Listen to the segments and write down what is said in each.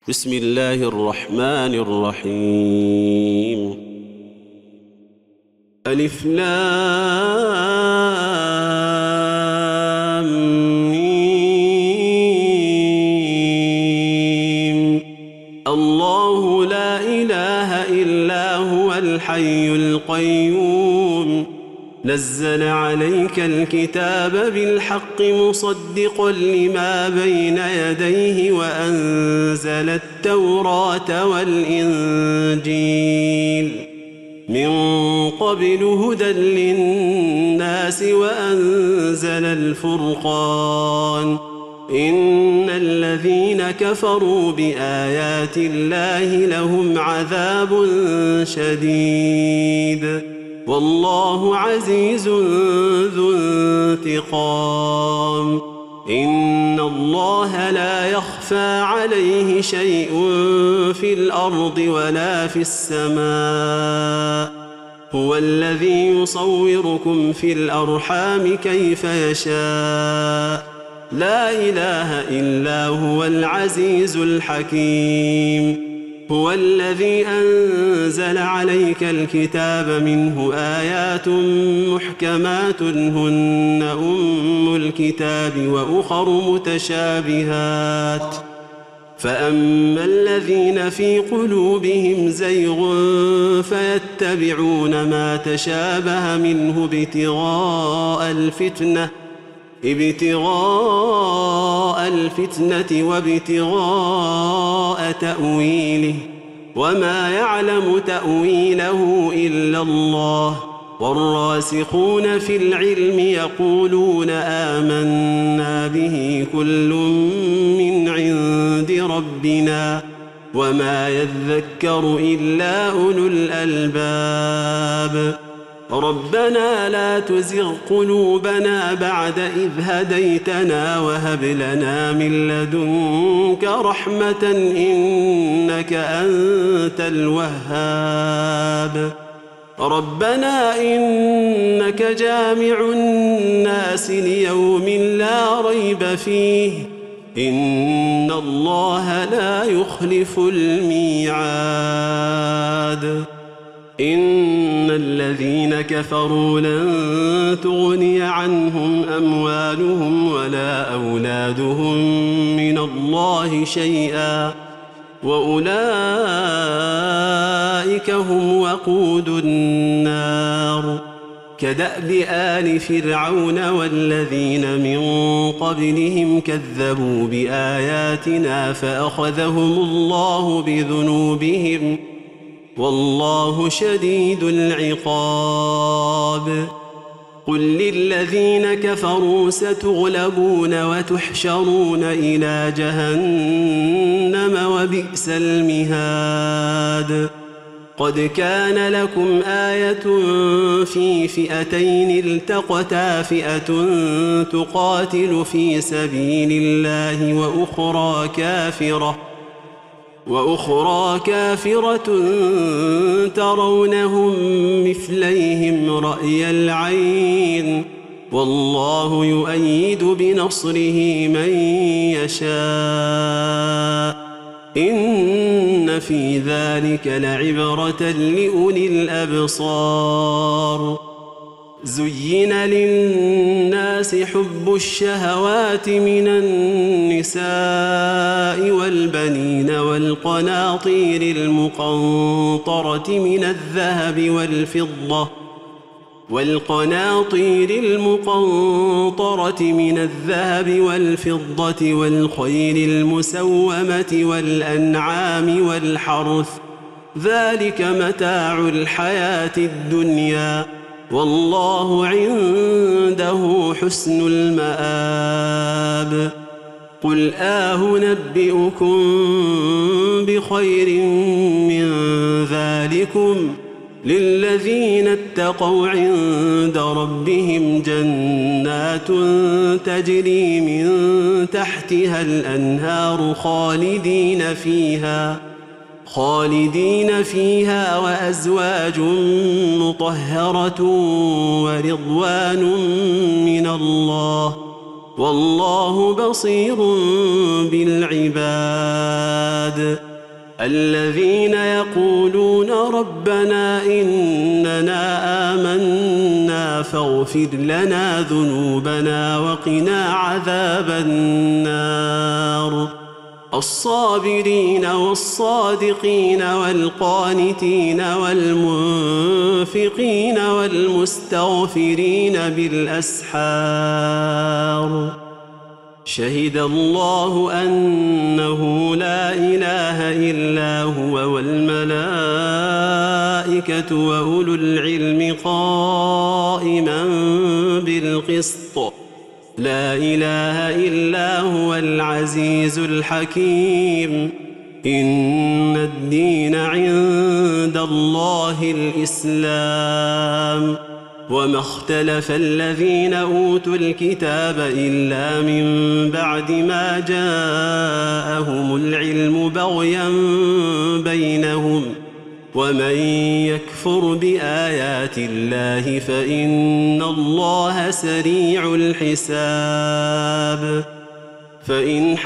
بسم الله الرحمن الرحيم. ألف لام ميم. الله لا إله إلا هو الحي القيوم نزل عليك الكتاب بالحق مصدقا لما بين يديه وأنزل التوراة والإنجيل من قبل هدى للناس وأنزل الفرقان إن الذين كفروا بآيات الله لهم عذاب شديد والله عزيز ذو انتقام. إن الله لا يخفى عليه شيء في الأرض ولا في السماء هو الذي يصوركم في الأرحام كيف يشاء لا إله إلا هو العزيز الحكيم. هو الذي أنزل عليك الكتاب منه آيات محكمات هن أم الكتاب وأخر متشابهات فأما الذين في قلوبهم زيغ فيتبعون ما تشابه منه ابتغاء الفتنة وابتغاء تأويله وما يعلم تأويله إلا الله والراسخون في العلم يقولون آمنا به كل من عند ربنا وما يذكر إلا أولو الألباب. ربنا لا تزغ قلوبنا بعد إذ هديتنا وهب لنا من لدنك رحمة إنك أنت الوهاب. ربنا إنك جامع الناس ليوم لا ريب فيه إن الله لا يخلف الميعاد. إن الذين كفروا لن تغني عنهم أموالهم ولا أولادهم من الله شيئا وأولئك هم وقود النار. كدأب آل فرعون والذين من قبلهم كذبوا بآياتنا فأخذهم الله بذنوبهم والله شديد العقاب. قل للذين كفروا ستغلبون وتحشرون إلى جهنم وبئس المهاد. قد كان لكم آية في فئتين التقتا فئة تقاتل في سبيل الله وأخرى كافرة ترونهم مثليهم رأي العين والله يؤيد بنصره من يشاء إن في ذلك لعبرة لأولي الأبصار. زين للناس حب الشهوات من النساء والبنين والقناطير المقنطرة من الذهب والفضة والخيل المسومة والأنعام والحرث ذلك متاع الحياة الدنيا والله عنده حسن المآب. قل نبئكم بخير من ذلكم للذين اتقوا عند ربهم جنات تجري من تحتها الأنهار خالدين فيها وأزواج مطهرة ورضوان من الله والله بصير بالعباد. الذين يقولون ربنا إننا آمنا فاغفر لنا ذنوبنا وقنا عذاب النار الصابرين والصادقين والقانتين والمنفقين والمستغفرين بالأسحار شهد الله أنه لا إله إلا هو والملائكة وأولو العلم قائما بالقسط لا إله إلا هو العزيز الحكيم إن الدين عند الله الإسلام وما اختلف الذين أوتوا الكتاب إلا من بعد ما جاءهم العلم بغيا بينهم ومن يكفر بآيات الله فإن الله سريع الحساب فإن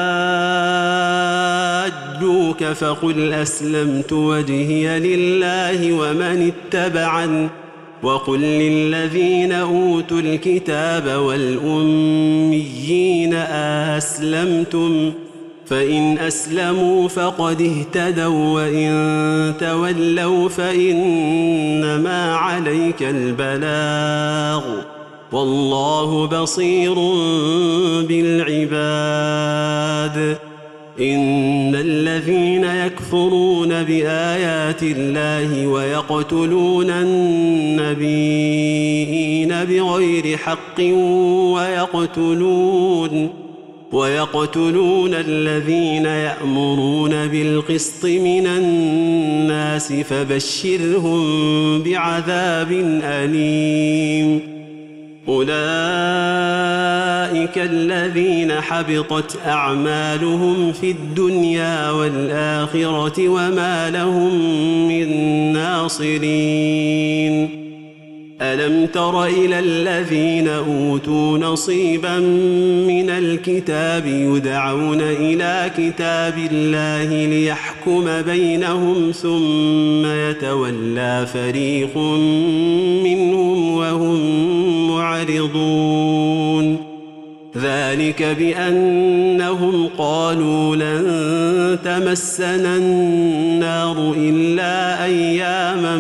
حاجوك فقل أسلمت وجهي لله ومن اتبعني وقل للذين أوتوا الكتاب والأميين أسلمتم فإن أسلموا فقد اهتدوا وإن تولوا فإنما عليك البلاغ والله بصير بالعباد إن الذين يكفرون بآيات الله ويقتلون النبيين بغير حق ويقتلون الذين يأمرون بالقسط من الناس فبشرهم بعذاب أليم أولئك الذين حبطت أعمالهم في الدنيا والآخرة وما لهم من ناصرين ألم تر إلى الذين أوتوا نصيبا من الكتاب يدعون إلى كتاب الله ليحكم بينهم ثم يتولى فريق منهم وهم معرضون ذلك بأنهم قالوا لن تمسنا النار إلا أياما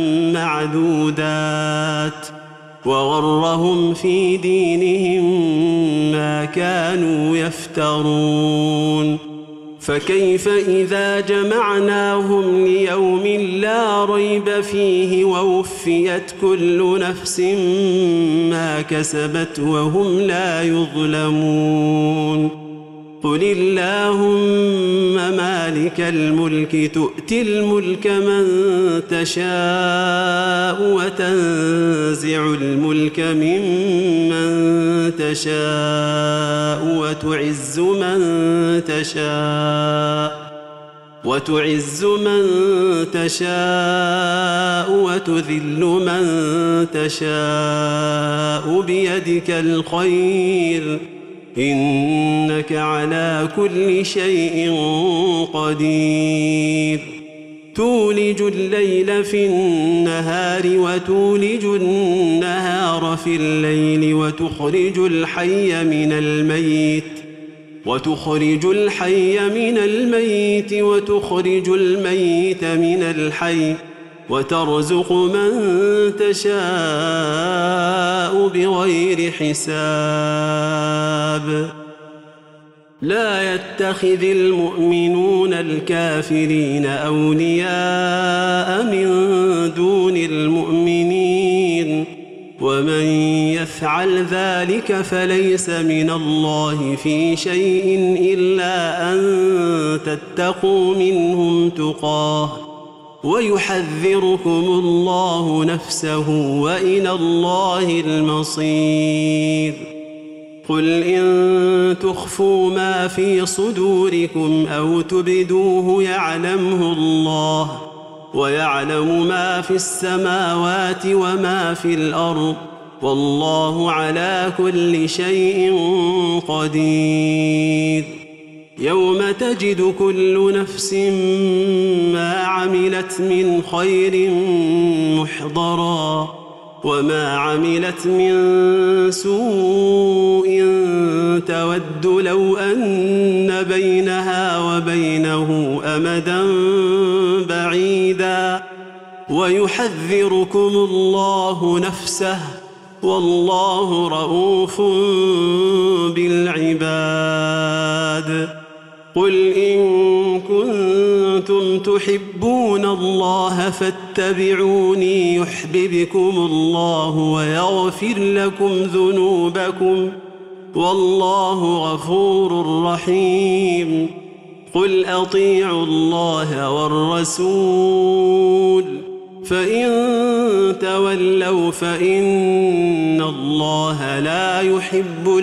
معدودات وغرهم في دينهم ما كانوا يفترون فكيف إذا جمعناهم ليوم لا ريب فيه ووفيت كل نفس ما كسبت وهم لا يظلمون قل اللهم مالك الملك تؤتي الملك من تشاء وتنزع الملك ممن تشاء وتعز من تشاء وتذل من تشاء بيدك الخير إنك على كل شيء قدير تولج الليل في النهار وتولج النهار في الليل وتخرج الحي من الميت وتخرج الميت من الحي وترزق من تشاء بغير حساب لا يتخذ المؤمنون الكافرين أولياء من دون المؤمنين ومن يفعل ذلك فليس من الله في شيء إلا أن تتقوا منهم تقاه ويحذركم الله نفسه وإلى الله المصير قل إن تخفوا ما في صدوركم أو تبدوه يعلمه الله ويعلم ما في السماوات وما في الأرض والله على كل شيء قدير يوم تجد كل نفس ما عملت من خير محضرا وما عملت من سوء تود لو أن بينها وبينه أمدا بعيدا ويحذركم الله نفسه والله رؤوف بالعباد قل إن كنتم تحبون الله فاتبعوني يحببكم الله ويغفر لكم ذنوبكم والله غفور رحيم قل أطيعوا الله والرسول فإن تولوا فإن الله لا يحب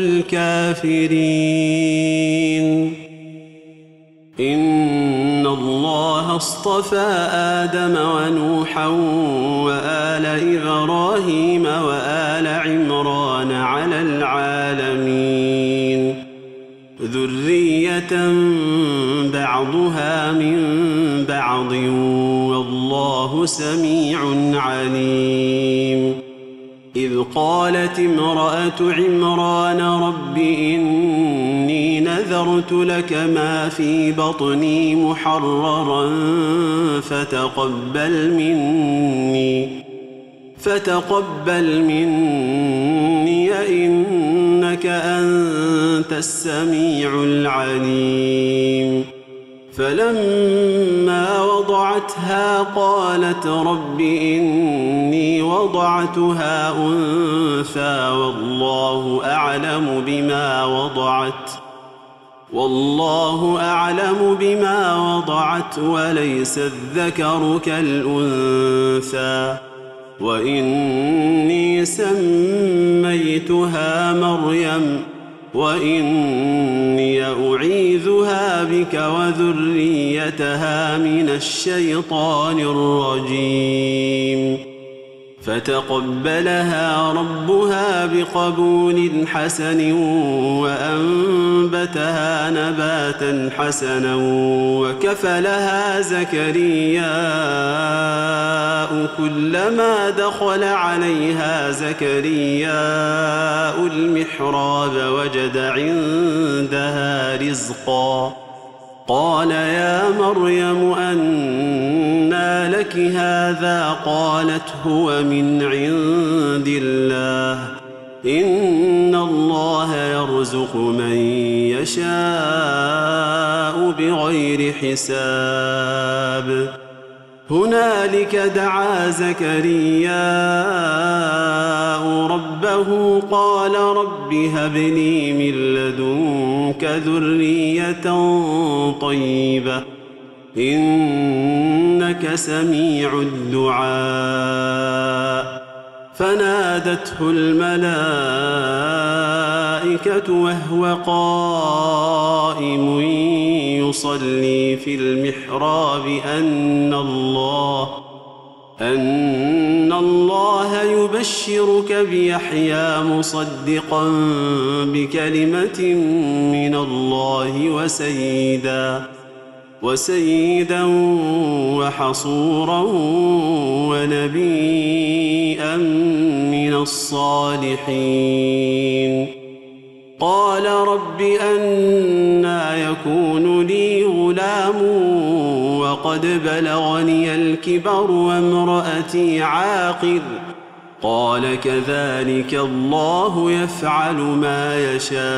الكافرين إن الله اصطفى آدم ونوحا وآل إبراهيم وآل عمران على العالمين ذرية بعضها من بعض والله سميع عليم إذ قالت امرأة عمران رب إني نذرت لك ما في بطني محررا فتقبل مني إنك أنت السميع العليم فلما وضعتها قالت رب إني وضعتها أنثى والله أعلم بما وضعت وليس الذكر كالأنثى وإني سميتها مريم وإني أعيذها بك وذريتها من الشيطان الرجيم فتقبلها ربها بقبول حسن وأنبتها نباتا حسنا وكفلها زكرياء كلما دخل عليها زكرياء المحراب وجد عندها رزقا قال يا مريم أنى لك هذا قالت هو من عند الله إن الله يرزق من يشاء بغير حساب هنالك دعا زكرياء ربه قال رب هب لي من لدنك ذرية طيبة إنك سميع الدعاء فنادته الملائكة وهو قائم يصلي في المحراب أن الله يبشرك بيحيى مصدقا بكلمة من الله وسيدا وحصورا ونبيا من الصالحين قال رب أنى يكون لي غلام وقد بلغني الكبر وامرأتي عاقر قال كذلك الله يفعل ما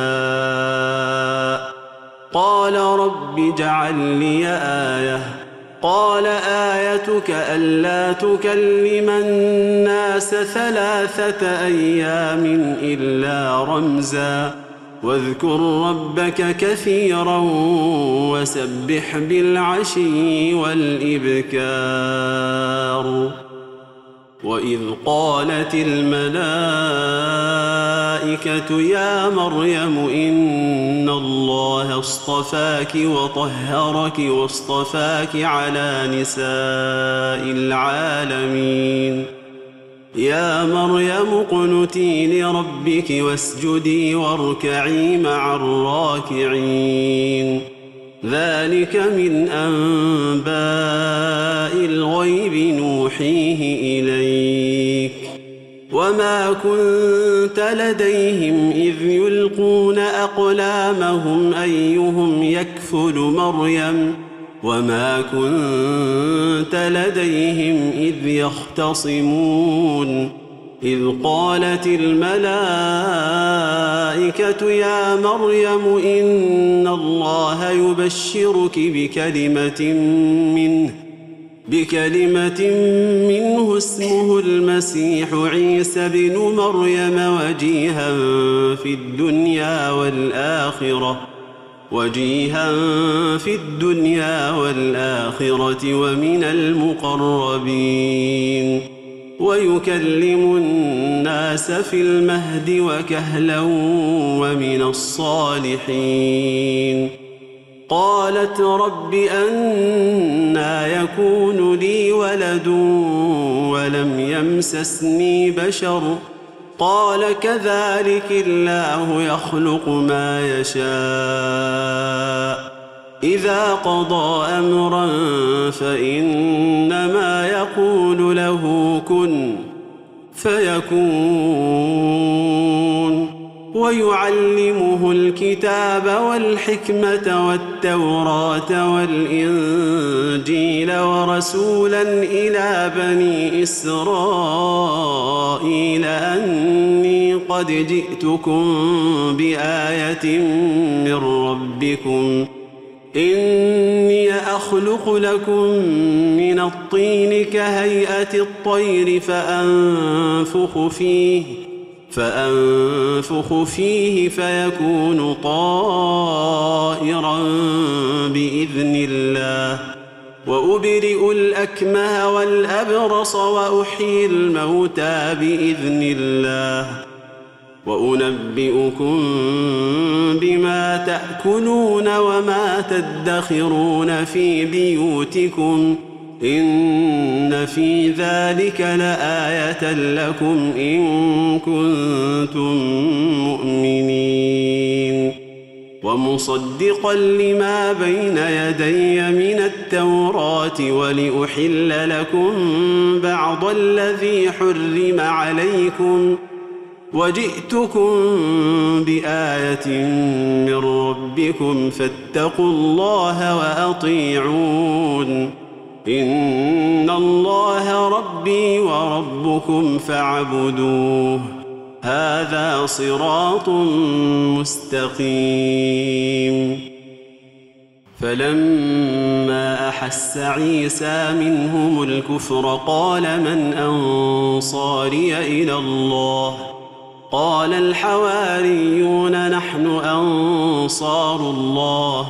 يشاء قال رب اجعل لي آية قال آيتك ألا تكلم الناس 3 أيام إلا رمزا واذكر ربك كثيرا وسبح بالعشي والإبكار وإذ قالت الملائكة يا مريم إن الله اصطفاك وطهرك واصطفاك على نساء العالمين يا مريم اقنتي لربك واسجدي واركعي مع الراكعين ذلك من أنباء الغيب نوحيه إليك وما كنت لديهم إذ يلقون أقلامهم أيهم يكفل مريم وما كنت لديهم إذ يختصمون إذ قالت الملائكة يا مريم إن الله يبشرك بكلمة منه اسمه المسيح عيسى بن مريم وجيها في الدنيا والآخرة ومن المقربين ويكلم الناس في المهد وكهلا ومن الصالحين قالت رب أنى يكون لي ولد ولم يمسسني بشر قال كذلك الله يخلق ما يشاء إذا قضى أمرا فإنما يقول له كن فيكون ويعلمه الكتاب والحكمة والتوراة والإنجيل ورسولا إلى بني إسرائيل أني قد جئتكم بآية من ربكم إني أخلق لكم من الطين كهيئة الطير فأنفخ فيه فيكون طائرا بإذن الله وأبرئ الأكمه والأبرص وأحيي الموتى بإذن الله وأنبئكم بما تأكلون وما تدخرون في بيوتكم إن في ذلك لآية لكم إن كنتم مؤمنين ومصدقا لما بين يدي من التوراة ولأحل لكم بعض الذي حرم عليكم وجئتكم بآية من ربكم فاتقوا الله وأطيعون إن الله ربي وربكم فاعبدوه هذا صراط مستقيم فلما أحس عيسى منهم الكفر قال من أنصاري إلى الله قال الحواريون نحن أنصار الله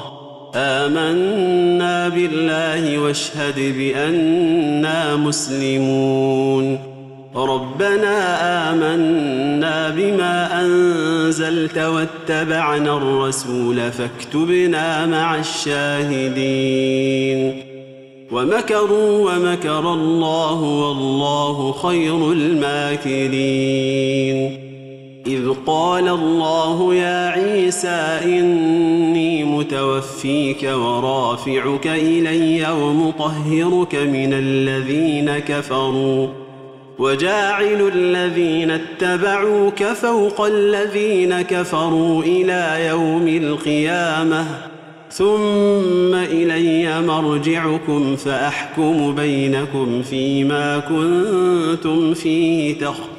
آمنا بالله واشهد بأننا مسلمون ربنا آمنا بما أنزلت واتبعنا الرسول فاكتبنا مع الشاهدين ومكروا ومكر الله والله خير الماكرين إذ قال الله يا عيسى إني متوفيك ورافعك إلي ومطهرك من الذين كفروا وجاعل الذين اتبعوك فوق الذين كفروا إلى يوم القيامة ثم إلي مرجعكم فأحكم بينكم فيما كنتم فيه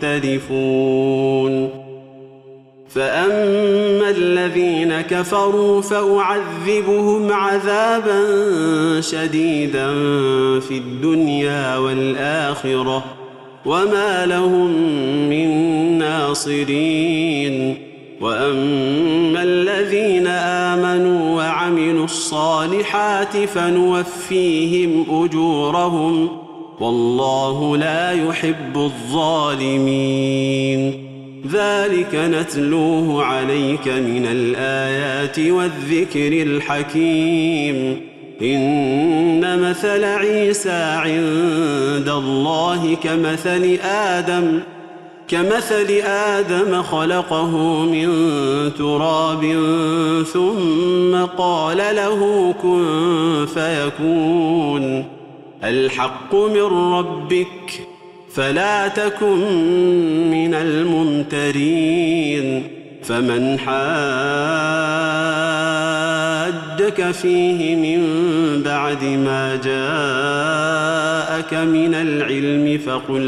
تختلفون فأما الذين كفروا فأعذبهم عذابا شديدا في الدنيا والآخرة وما لهم من ناصرين وأما الذين آمنوا وعملوا الصالحات فنوفيهم أجورهم والله لا يحب الظالمين ذلك نتلوه عليك من الآيات والذكر الحكيم إن مثل عيسى عند الله كمثل آدم كمثل آدم خلقه من تراب ثم قال له كن فيكون الحق من ربك فلا تكن من الممترين فمن حاجك فيه من بعد ما جاءك من العلم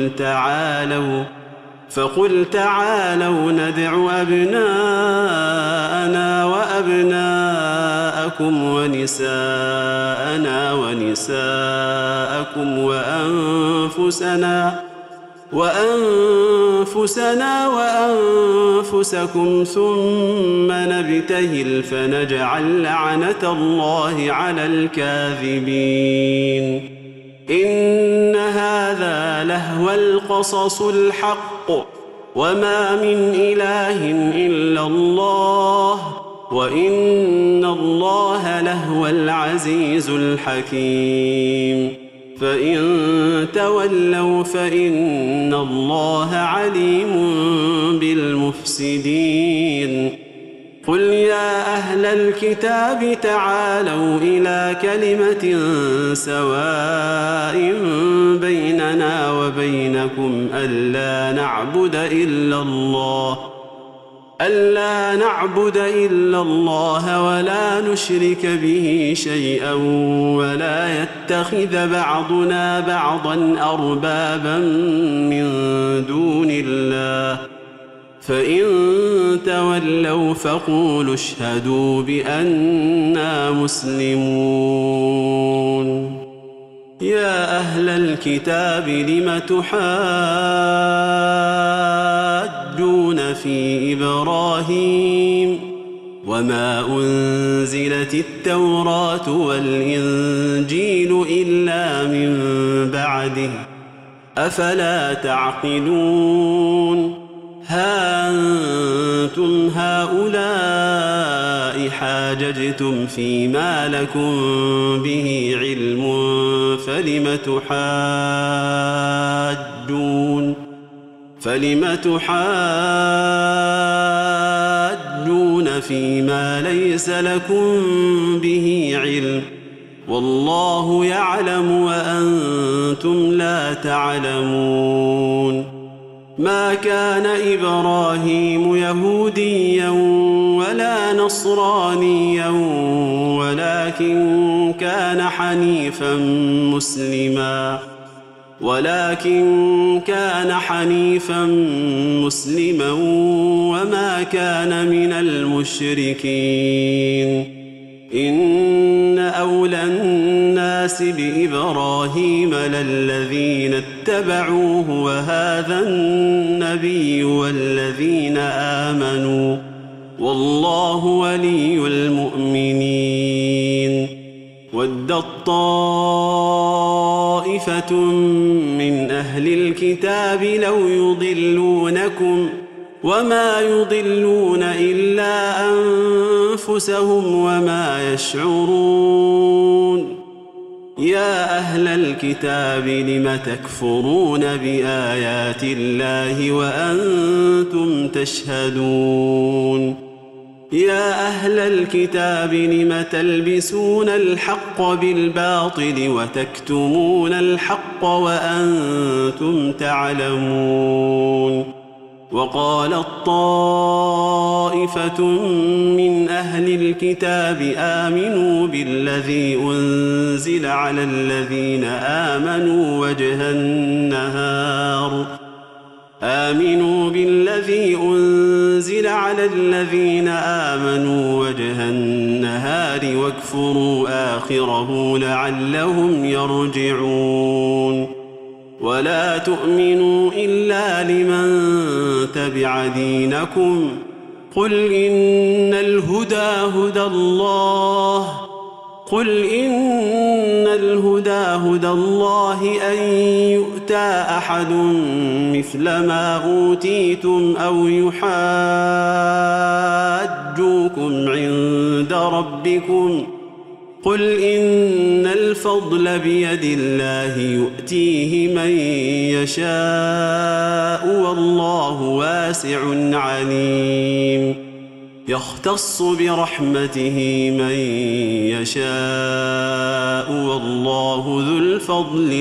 فقل تعالوا ندع أبناءنا وأبناءكم ونساءنا ونساءكم وأنفسنا وأنفسكم ثم نبتهل فنجعل لعنة الله على الكاذبين إن هذا لهو القصص الحق وما من إله إلا الله وإن الله لهو العزيز الحكيم فإن تولوا فإن الله عليم بالمفسدين قل يا أهل الكتاب تعالوا إلى كلمة سواء بيننا وبينكم ألا نعبد إلا الله ولا نشرك به شيئا ولا يتخذ بعضنا بعضا أربابا من دون الله فإن تولوا فقولوا اشهدوا بأننا مسلمون يا أهل الكتاب لم تحاجون في إبراهيم وما أنزلت التوراة والإنجيل إلا من بعده أفلا تعقلون ها أنتم هؤلاء حاججتم فيما لكم به علم فلم تحاجون فيما ليس لكم به علم والله يعلم وأنتم لا تعلمون ما كان إبراهيم يهوديا ولا نصرانيا ولكن كان حنيفا مسلما وما كان من المشركين إن أولى الناس بإبراهيم للذين اتبعوه وهذا النبي والذين آمنوا والله ولي المؤمنين ودت طائفة من أهل الكتاب لو يضلونكم وما يضلون إلا أنفسهم وما يشعرون يا أهل الكتاب لم تكفرون بآيات الله وأنتم تشهدون يا أهل الكتاب لم تلبسون الحق بالباطل وتكتمون الحق وأنتم تعلمون وقالت طائفة من أهل الكتاب آمنوا بالذي أنزل على الذين آمنوا وجه النهار واكفروا آخره لعلهم يرجعون ولا تؤمنوا إلا لمن تبع دينكم قل إن الهدى هدى الله أن يؤتى أحد مثل ما أوتيتم أو يحاجوكم عند ربكم قل إن الفضل بيد الله يؤتيه من يشاء والله واسع عليم يختص برحمته من يشاء والله ذو الفضل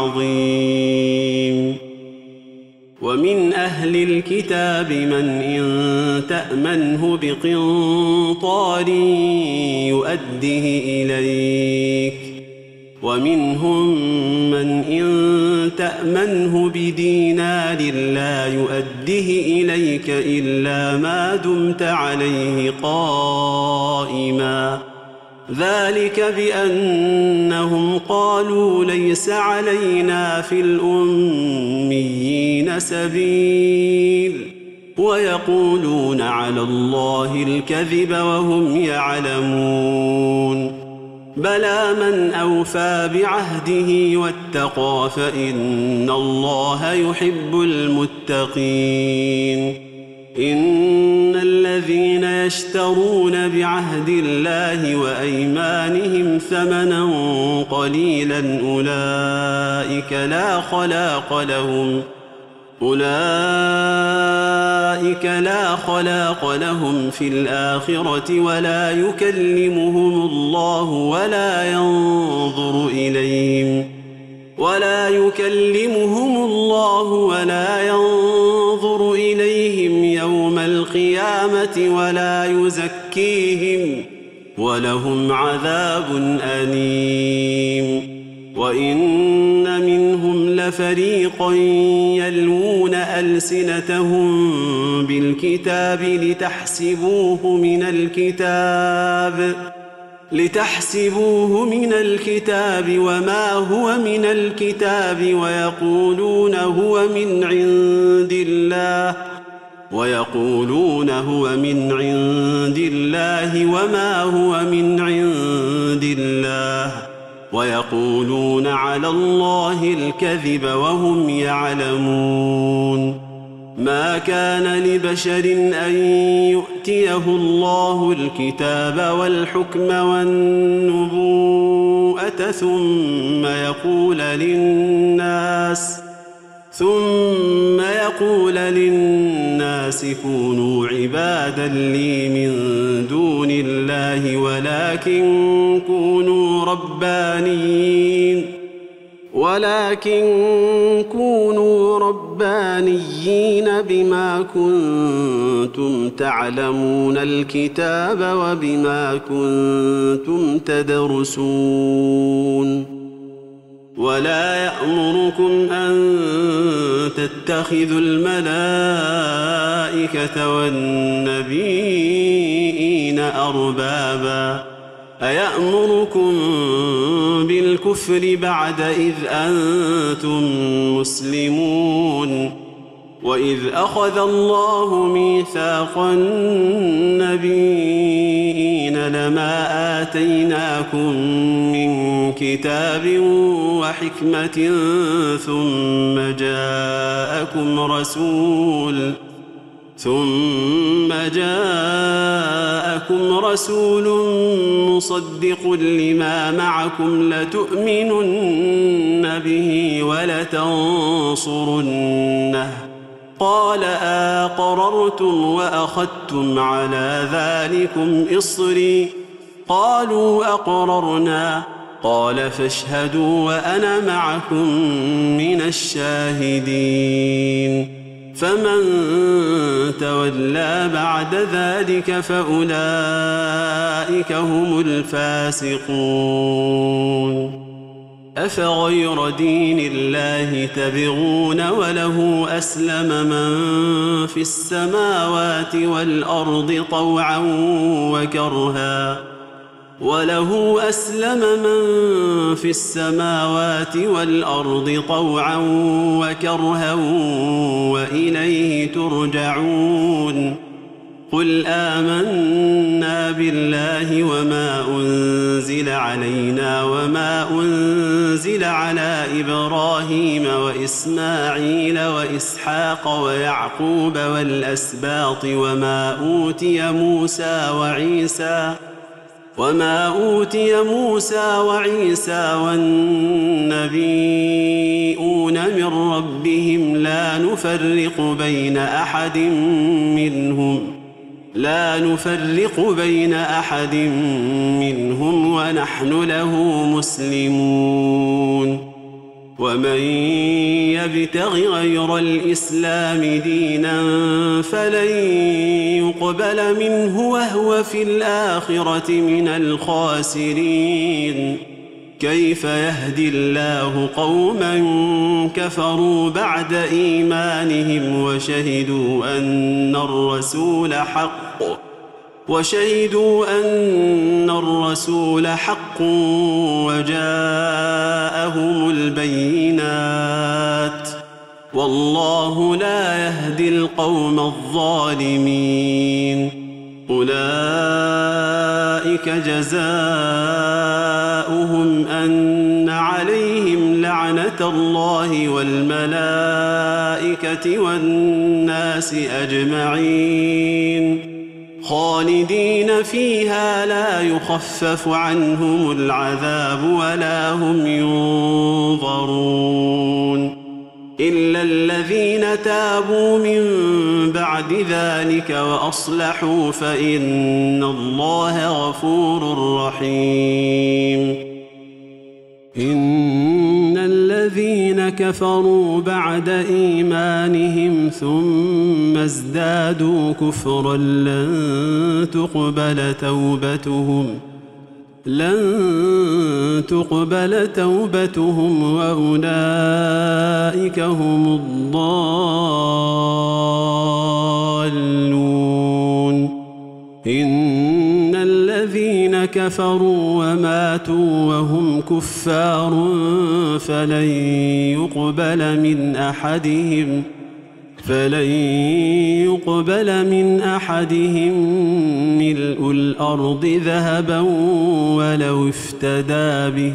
العظيم ومن أهل الكتاب من إن تأمنه بقنطار يؤده إليك ومنهم من إن تأمنه بدينار لا يؤده إليك إلا ما دمت عليه قائما ذلك بأنهم قالوا ليس علينا في الأميين سبيل ويقولون على الله الكذب وهم يعلمون بلى من أوفى بعهده واتقى فإن الله يحب المتقين إن الذين يشترون بعهد الله وأيمانهم ثمنا قليلا أولئك لا خلاق لهم في الآخرة ولا يكلمهم الله ولا ينظر إليهم يوم القيامة ولا يزكيهم ولهم عذاب أليم وإن منهم لفريقا يلوون ألسنتهم بالكتاب لتحسبوه من الكتاب وما هو من الكتاب ويقولون هو من عند الله وما هو من عند الله ويقولون على الله الكذب وهم يعلمون ما كان لبشر أن يؤتيه الله الكتاب والحكم والنبوءة ثم يقول للناس كونوا عبادا لي من دون الله ولكن كونوا ربانيين بما كنتم تعلمون الكتاب وبما كنتم تدرسون ولا يأمركم أن تتخذوا الملائكة والنبيين أربابا أيأمركم بالكفر بعد إذ أنتم مسلمون وإذ أخذ الله ميثاق النبيين لما آتيناكم من كتاب وحكمة ثم جاءكم رسول مصدق لما معكم لتؤمنن به ولتنصرنه قال أقررتم وأخذتم على ذلكم إصري قالوا أقررنا قال فاشهدوا وأنا معكم من الشاهدين فمن تولى بعد ذلك فأولئك هم الفاسقون أفغير دين الله تبغون وله أسلم من في السماوات والأرض طوعا وكرها وإليه ترجعون قل آمنا بالله وما أنزل علينا وما أنزل على إبراهيم وإسماعيل وإسحاق ويعقوب والأسباط وما أوتي موسى وعيسى والنبيون من ربهم لا نفرق بين أحد منهم ونحن له مسلمون ومن يبتغ غير الإسلام دينا فلن يقبل منه وهو في الآخرة من الخاسرين كيف يهدي الله قوما كفروا بعد إيمانهم وشهدوا أن الرسول حق وجاءهم البينات والله لا يهدي القوم الظالمين أولئك جزاؤهم أن عليهم لعنة الله والملائكة والناس أجمعين خالدين فيها لا يخفف عنهم العذاب ولا هم ينظرون إلا الذين تابوا من بعد ذلك وأصلحوا فإن الله غفور رحيم إن الذين كفروا بعد إيمانهم ثم ازدادوا كفرا لن تقبل توبتهم وأولئك هم الضالون إن الذين كفروا وماتوا وهم كفار فلن يقبل من أحدهم ملء الأرض ذهبا ولو افتدى به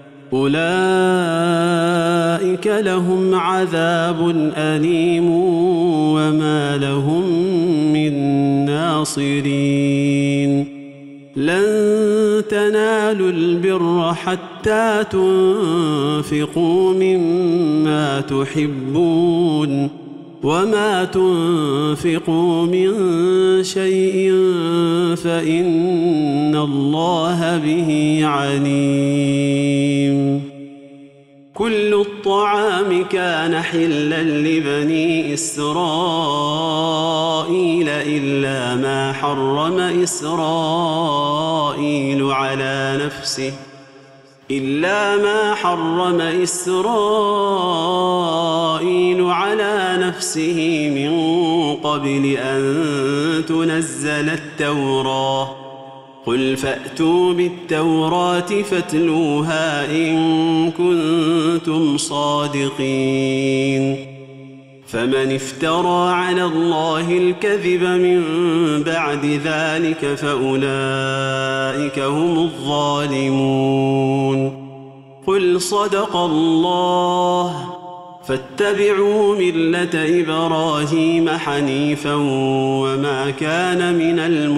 أولئك لهم عذاب أليم وما لهم من ناصرين لن تنالوا البر حتى تنفقوا مما تحبون وما تنفقوا من شيء فإن الله به عليم كل الطعام كان حلا لبني إسرائيل إلا ما حرم إسرائيل على نفسه من قبل أن تنزل التوراة قل فأتوا بالتوراة فاتلوها إن كنتم صادقين فمن افترى على الله الكذب من بعد ذلك فأولئك هم الظالمون قل صدق الله فاتبعوا ملة إبراهيم حنيفا وما كان من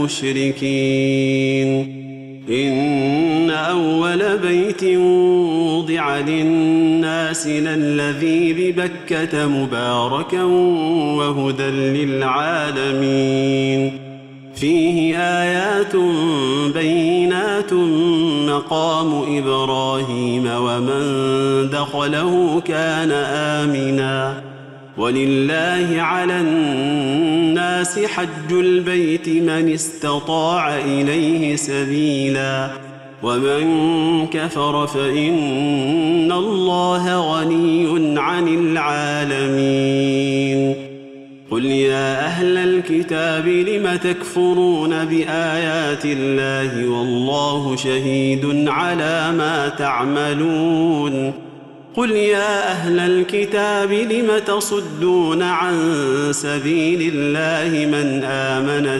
المشركين إن أول بيت وضع للناس للذي ببكة مباركا وهدى للعالمين فيه آيات بينات مقام إبراهيم ومن دخله كان آمنا ولله على الناس حج البيت من استطاع إليه سبيلا ومن كفر فإن الله غني عن العالمين قل يا أهل الكتاب لم تكفرون بآيات الله والله شهيد على ما تعملون قل يا أهل الكتاب لم تصدون عن سبيل الله من آمن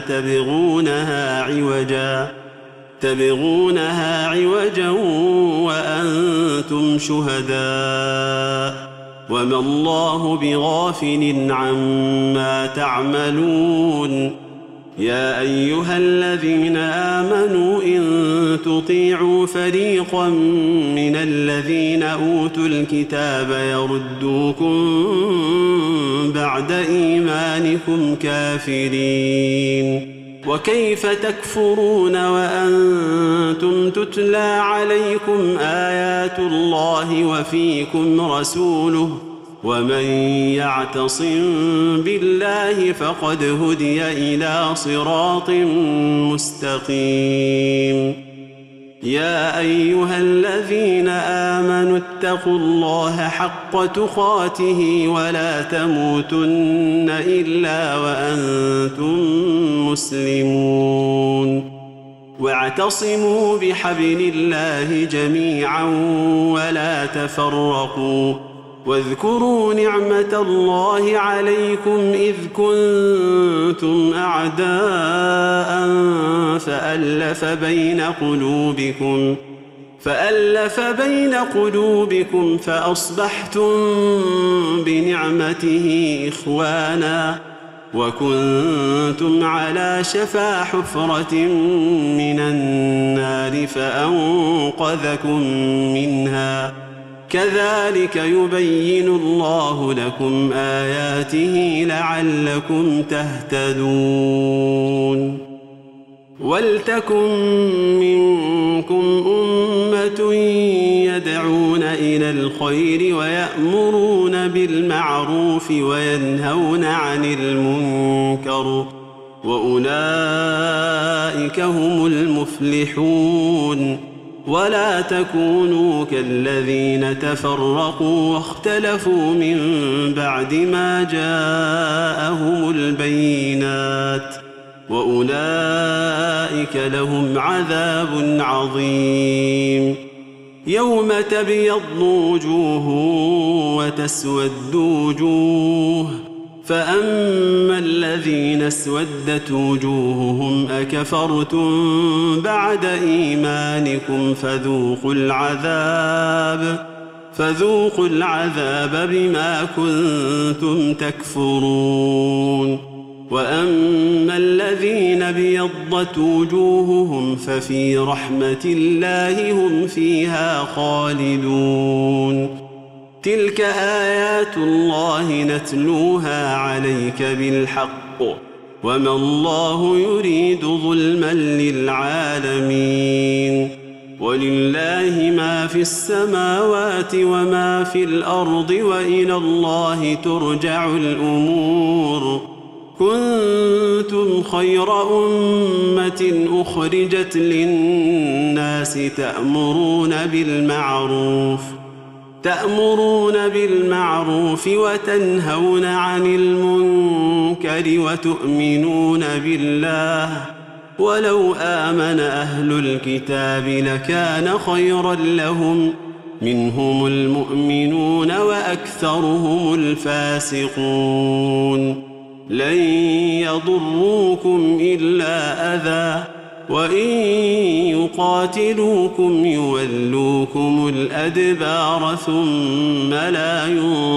تبغونها عوجا وأنتم شهداء وما الله بغافل عما تعملون يا أيها الذين آمنوا إن تطيعوا فريقا من الذين أوتوا الكتاب يردوكم بعد إيمانكم كافرين وكيف تكفرون وأنتم تتلى عليكم آيات الله وفيكم رسوله ومن يعتصم بالله فقد هدي إلى صراط مستقيم يا أيها الذين آمنوا اتقوا الله حق تقاته ولا تموتن إلا وأنتم مسلمون واعتصموا بحبل الله جميعا ولا تفرقوا واذكروا نعمة الله عليكم إذ كنتم أعداء فألف بين قلوبكم فأصبحتم بنعمته إخوانا وكنتم على شفا حفرة من النار فأنقذكم منها كذلك يبين الله لكم آياته لعلكم تهتدون ولتكن منكم أمة يدعون إلى الخير ويأمرون بالمعروف وينهون عن المنكر وأولئك هم المفلحون ولا تكونوا كالذين تفرقوا واختلفوا من بعد ما جاءهم البينات وأولئك لهم عذاب عظيم يوم تبيض وجوه وتسود وجوه فأما الذين اسودت وجوههم أكفرتم بعد إيمانكم فذوقوا العذاب بما كنتم تكفرون وأما الذين ابيضت وجوههم ففي رحمة الله هم فيها خالدون تلك آيات الله نتلوها عليك بالحق وما الله يريد ظلما للعالمين ولله ما في السماوات وما في الأرض وإلى الله ترجع الأمور كنتم خير أمة أخرجت للناس تأمرون بالمعروف وتنهون عن المنكر وتؤمنون بالله ولو آمن أهل الكتاب لكان خيرا لهم منهم المؤمنون وأكثرهم الفاسقون لن يضروكم إلا أذى وإن يقاتلوكم يولوكم الأدبار ثم لا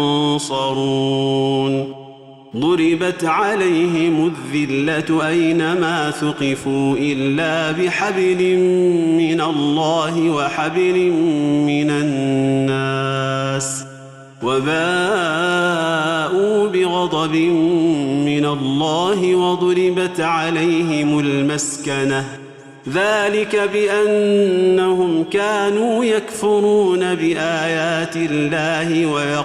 ينصرون ضربت عليهم الذلة أينما ثقفوا إلا بحبل من الله وحبل من الناس وباءوا بغضب من الله وضربت عليهم المسكنة ذلك بأنهم كانوا يكفرون بآيات الله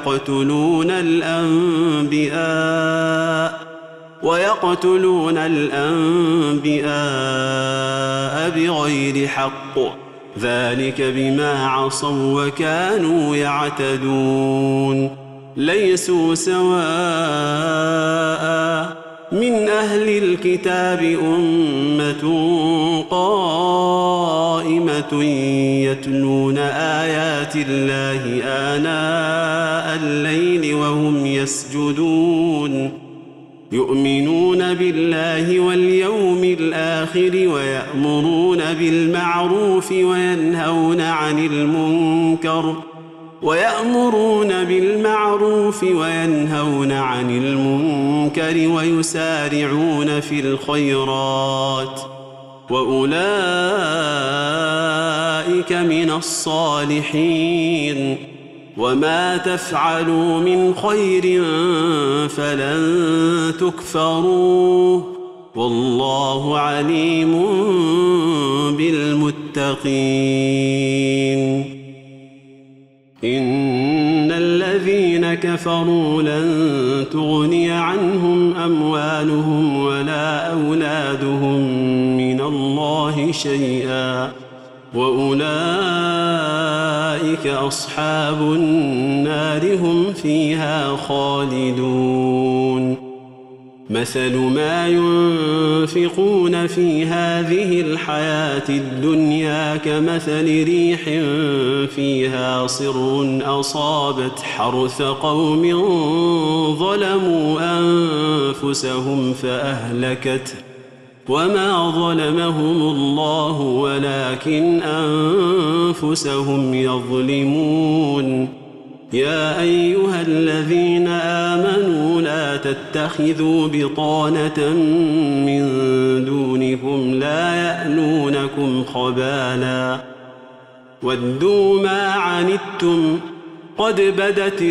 ويقتلون الأنبياء بغير حق ذلك بما عصوا وكانوا يعتدون ليسوا سواء من أهل الكتاب أمة قائمة يتلون آيات الله آناء الليل وهم يسجدون يؤمنون بالله واليوم الآخر ويأمرون بالمعروف وينهون عن المنكر ويأمرون بالمعروف وينهون عن المنكر ويسارعون في الخيرات وأولئك من الصالحين وما تفعلوا من خير فلن تكفروه والله عليم بالمتقين إن الذين كفروا لن تغني عنهم أموالهم ولا أولادهم من الله شيئا وأولئك أصحاب النار هم فيها خالدون مثل ما ينفقون في هذه الحياة الدنيا كمثل ريح فيها صر أصابت حرث قوم ظلموا أنفسهم فأهلكته وما ظلمهم الله ولكن أنفسهم يظلمون يا أيها الذين آمنوا لا تتخذوا بطانة من دونكم لا يألونكم خبالا ودوا ما عنتم قد بدت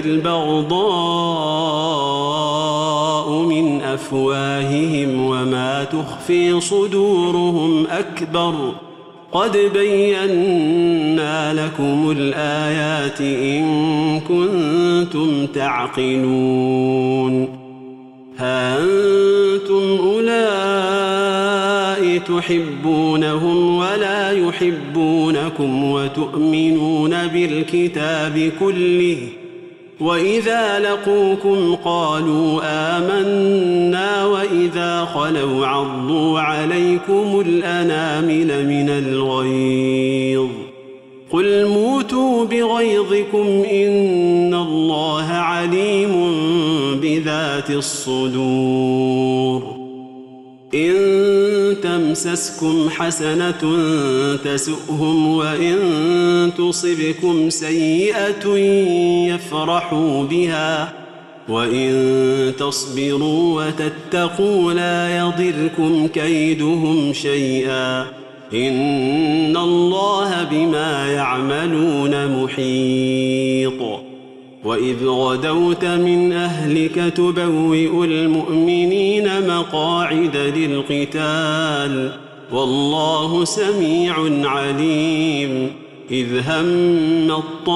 البغضاء من أفواههم وما تخفي صدورهم أكبر قد بينا لكم الآيات إن كنتم تعقلون ها أنتم أولئك تحبونهم ولا يحبونكم وتؤمنون بالكتاب كله وإذا لقوكم قالوا آمنا وإذا خلوا عضوا عليكم الأنامل من الغيظ قل موتوا بغيظكم إن الله عليم بذات الصدور إن تمسسكم حسنة تسؤهم وإن تصبكم سيئة يفرحوا بها وإن تصبروا وتتقوا لا يضركم كيدهم شيئا إن الله بما يعملون محيط وإذ غدوت من أهلك تبوئ المؤمنين مقاعد للقتال والله سميع عليم إذ هم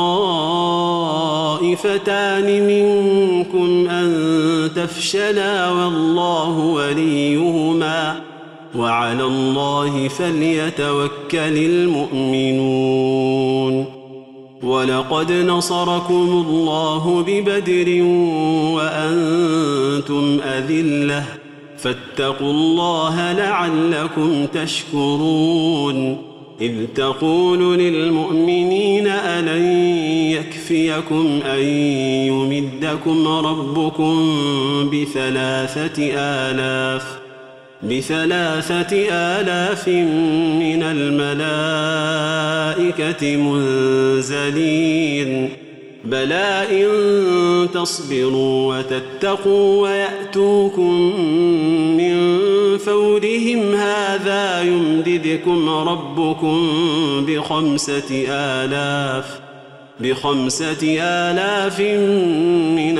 الطائفتان منكم أن تفشلا والله وليهما وعلى الله فليتوكل المؤمنون ولقد نصركم الله ببدر وأنتم أذلة فاتقوا الله لعلكم تشكرون إذ تقول للمؤمنين ألن يكفيكم أن يمدكم ربكم ب3,000 من الملائكة منزلين بلى إن تصبروا وتتقوا ويأتوكم من فورهم هذا يمددكم ربكم ب5,000 من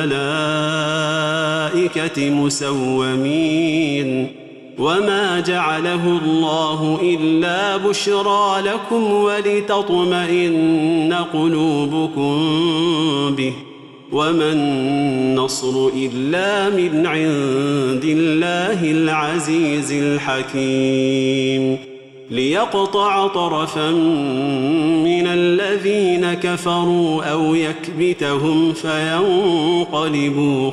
الملائكة مسومين وما جعله الله إلا بشرى لكم ولتطمئن قلوبكم به وما النصر إلا من عند الله العزيز الحكيم ليقطع طرفا من الذين كفروا أو يكبتهم فينقلبوا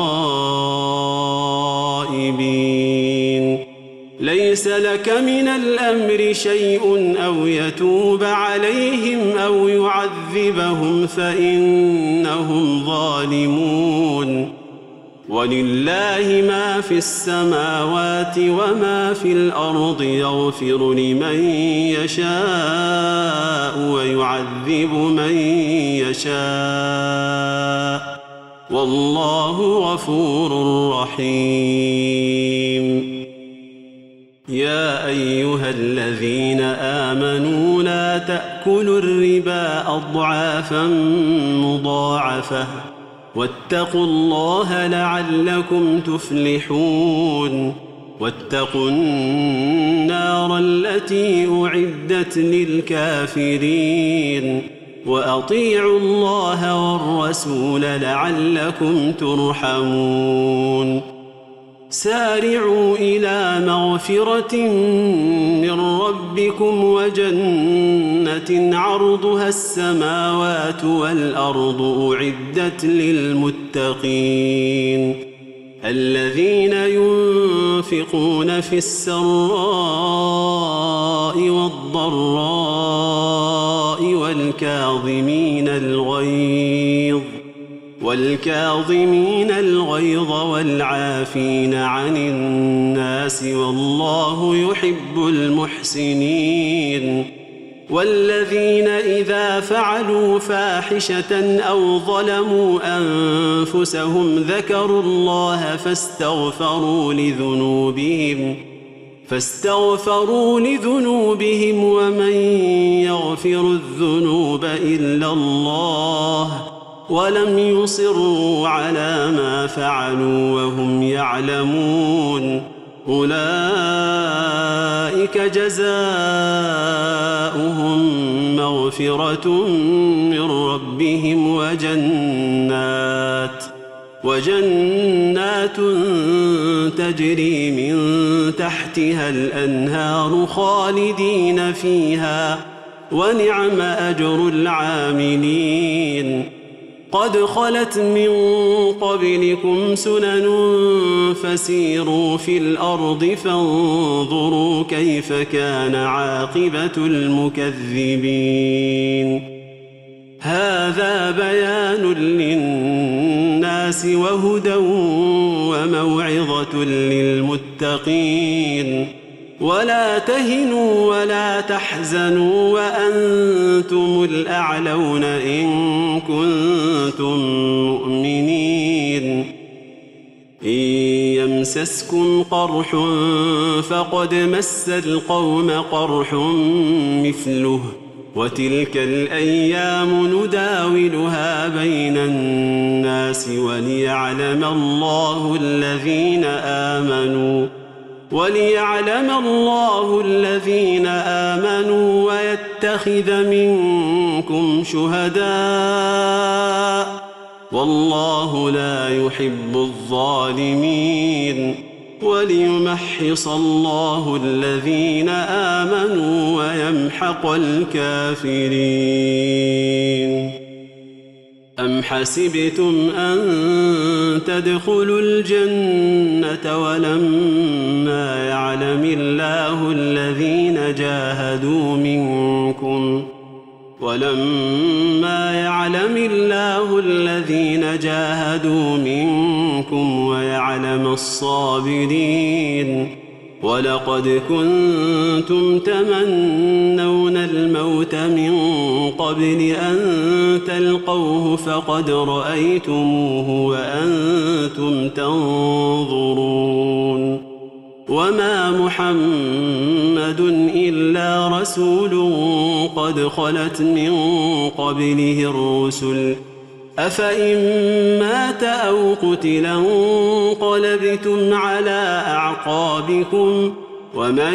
خائبين ليس لك من الأمر شيء أو يتوب عليهم أو يعذبهم فإنهم ظالمون ولله ما في السماوات وما في الأرض يغفر لمن يشاء ويعذب من يشاء والله غفور رحيم. يا أيها الذين آمنوا لا تأكلوا الربا أضعافا مضاعفة واتقوا الله لعلكم تفلحون. واتقوا النار التي أعدت للكافرين وأطيعوا الله والرسول لعلكم ترحمون. سارعوا إلى مغفرة من ربكم وجنة عرضها السماوات والأرض أعدت للمتقين الذين ينفقون في السراء والضراء والكاظمين الغيظ والعافين عن الناس والله يحب المحسنين. والذين إذا فعلوا فاحشة أو ظلموا أنفسهم ذكروا الله فاستغفروا لذنوبهم ومن يغفر الذنوب إلا الله ولم يصروا على ما فعلوا وهم يعلمون أولئك جزاؤهم مغفرة من ربهم وجنات تجري من تحتها الأنهار خالدين فيها ونعم أجر العاملين. قد خلت من قبلكم سنن فسيروا في الأرض فانظروا كيف كان عاقبة المكذبين. هذا بيان للناس وهدى وموعظة للمتقين. ولا تهنوا ولا تحزنوا وأنتم الأعلون إن كنتم مؤمنين. إن يمسسكم قرح فقد مس القوم قرح مثله وتلك الأيام نداولها بين الناس وليعلم الله الذين آمنوا ويتخذ منكم شهداء والله لا يحب الظالمين وليمحص الله الذين آمنوا ويمحق الكافرين. أم حسبتم أن تدخلوا الجنة ولما يعلم الله الذين جاهدوا منكم ويعلم الصابرين. ولقد كنتم تمنون الموت من قبل أن تلقوه فقد رأيتموه وأنتم تنظرون. وما محمد إلا رسول قد خلت من قبله الرسل أفإن مات أو قتل انقلبتم على أعقابكم ومن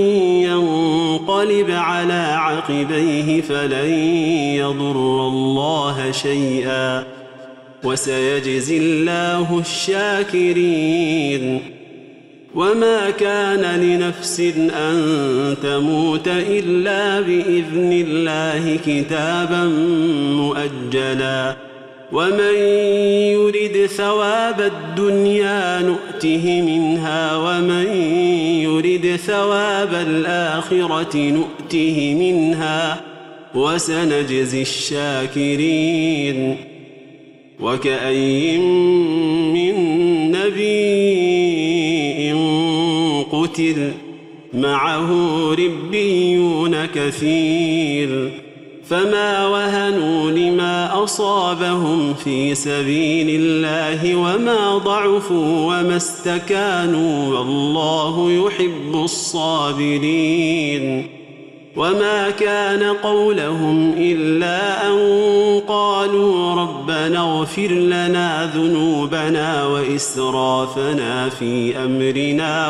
ينقلب على عقبيه فلن يضر الله شيئا وسيجزي الله الشاكرين. وما كان لنفس أن تموت إلا بإذن الله كتابا مؤجلا ومن يرد ثواب الدنيا نؤته منها ومن يرد ثواب الآخرة نؤته منها وسنجزي الشاكرين. وكأين من نبي قتل معه ربيون كثير فما وهنوا لما أصابهم في سبيل الله وما ضعفوا وما استكانوا والله يحب الصابرين وما كان قولهم إلا أن قالوا ربنا اغفر لنا ذنوبنا وإسرافنا في أمرنا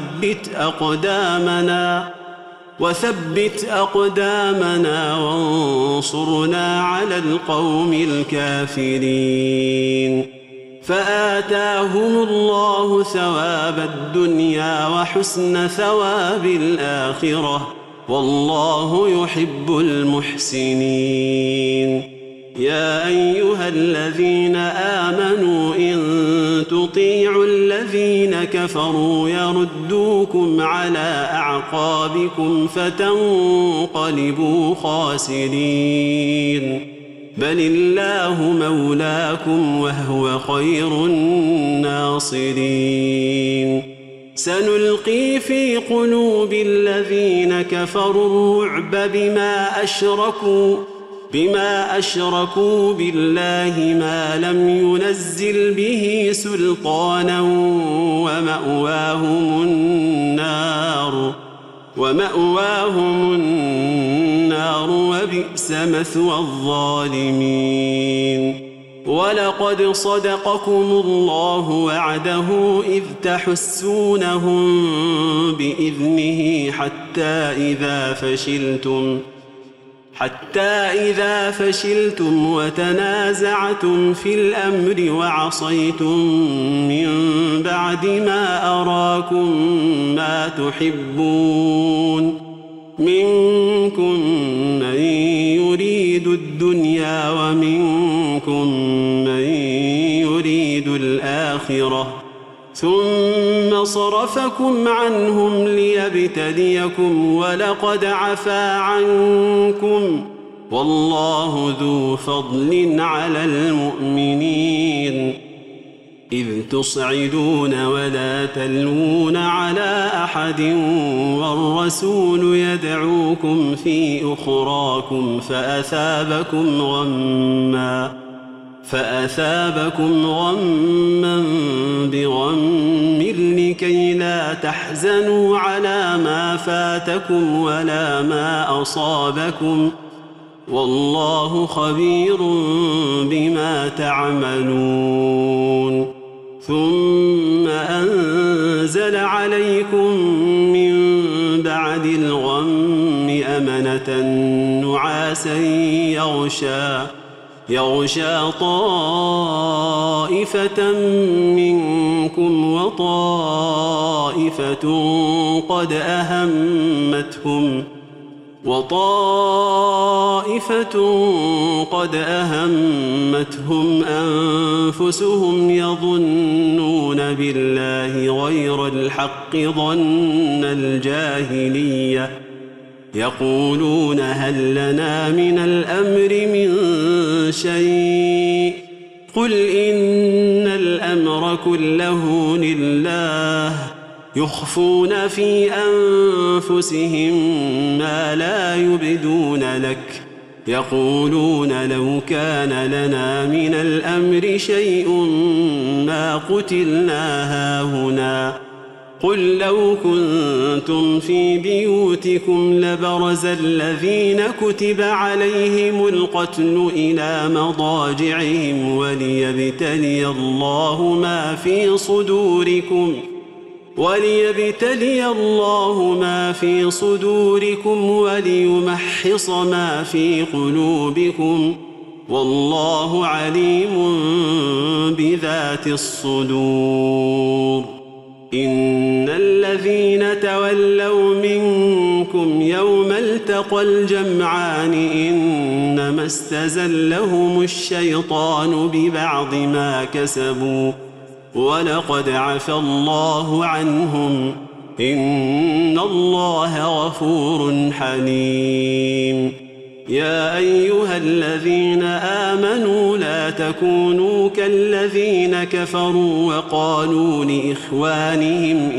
وثبت أقدامنا وانصرنا على القوم الكافرين فآتاهم الله ثواب الدنيا وحسن ثواب الآخرة والله يحب المحسنين يا أيها الذين آمنوا إن تطيعوا الذين كفروا يردوكم على أعقابكم فتنقلبوا خاسرين بل الله مولاكم وهو خير الناصرين سنلقي في قلوب الذين كفروا الرعب بما أشركوا بالله ما لم ينزل به سلطانا ومأواهم النار وبئس مثوى الظالمين ولقد صدقكم الله وعده إذ تحسونهم بإذنه حتى إذا فشلتم وتنازعتم في الأمر وعصيتم من بعد ما أراكم ما تحبون منكم من يريد الدنيا ومنكم من يريد الآخرة ثم صرفكم عنهم ليبتليكم ولقد عفا عنكم والله ذو فضل على المؤمنين إذ تصعدون ولا تلوون على أحد والرسول يدعوكم في أخراكم فأثابكم غما بغم لكي لا تحزنوا على ما فاتكم ولا ما أصابكم والله خبير بما تعملون ثم أنزل عليكم من بعد الغم أمنة نعاسا يغشى طائفة منكم وطائفة قد أهمتهم أنفسهم يظنون بالله غير الحق ظن الجاهلية يقولون هل لنا من الأمر من شيء قل إن الأمر كله لله يخفون في أنفسهم ما لا يبدون لك يقولون لو كان لنا من الأمر شيء ما قتلنا هاهنا قل لو كنتم في بيوتكم لبرز الذين كتب عليهم القتل إلى مضاجعهم وليبتلي الله ما في صدوركم وليمحص ما في قلوبكم والله عليم بذات الصدور إن الذين تولوا منكم يوم التقى الجمعان إنما استزلهم الشيطان ببعض ما كسبوا ولقد عفى الله عنهم إن الله غفور حليم يا أيها الذين آمنوا لا تكونوا كالذين كفروا وقالوا لإخوانهم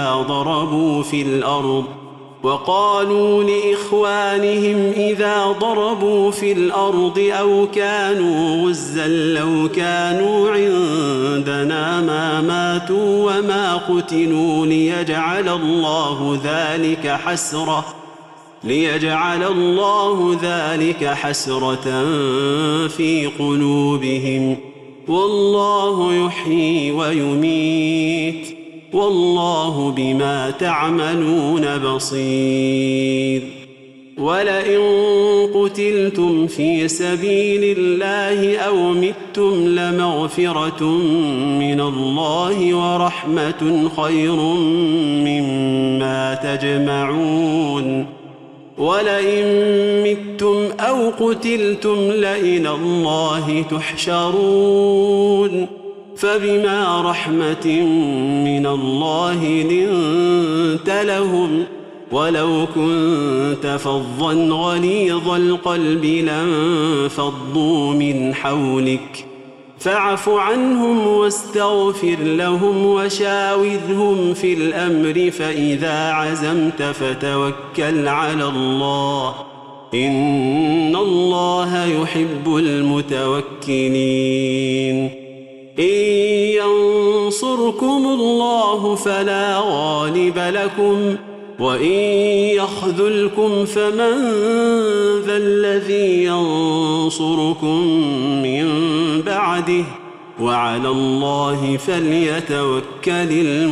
إذا ضربوا في الأرض أو كانوا غزا لو كانوا عندنا ما ماتوا وما قتلوا ليجعل الله ذلك حسرة في قلوبهم والله يحيي ويميت والله بما تعملون بصير ولئن قتلتم في سبيل الله أو متم لمغفرة من الله ورحمة خير مما تجمعون ولئن متم أو قتلتم لإلى الله تحشرون فبما رحمة من الله لنت لهم ولو كنت فظا غليظ القلب لانفضوا من حولك فاعف عنهم واستغفر لهم وشاورهم في الأمر فإذا عزمت فتوكل على الله إن الله يحب المتوكلين إن ينصركم الله فلا غالب لكم وإن يخذلكم فمن ذا الذي ينصركم من بعده وعلى الله فليتوكل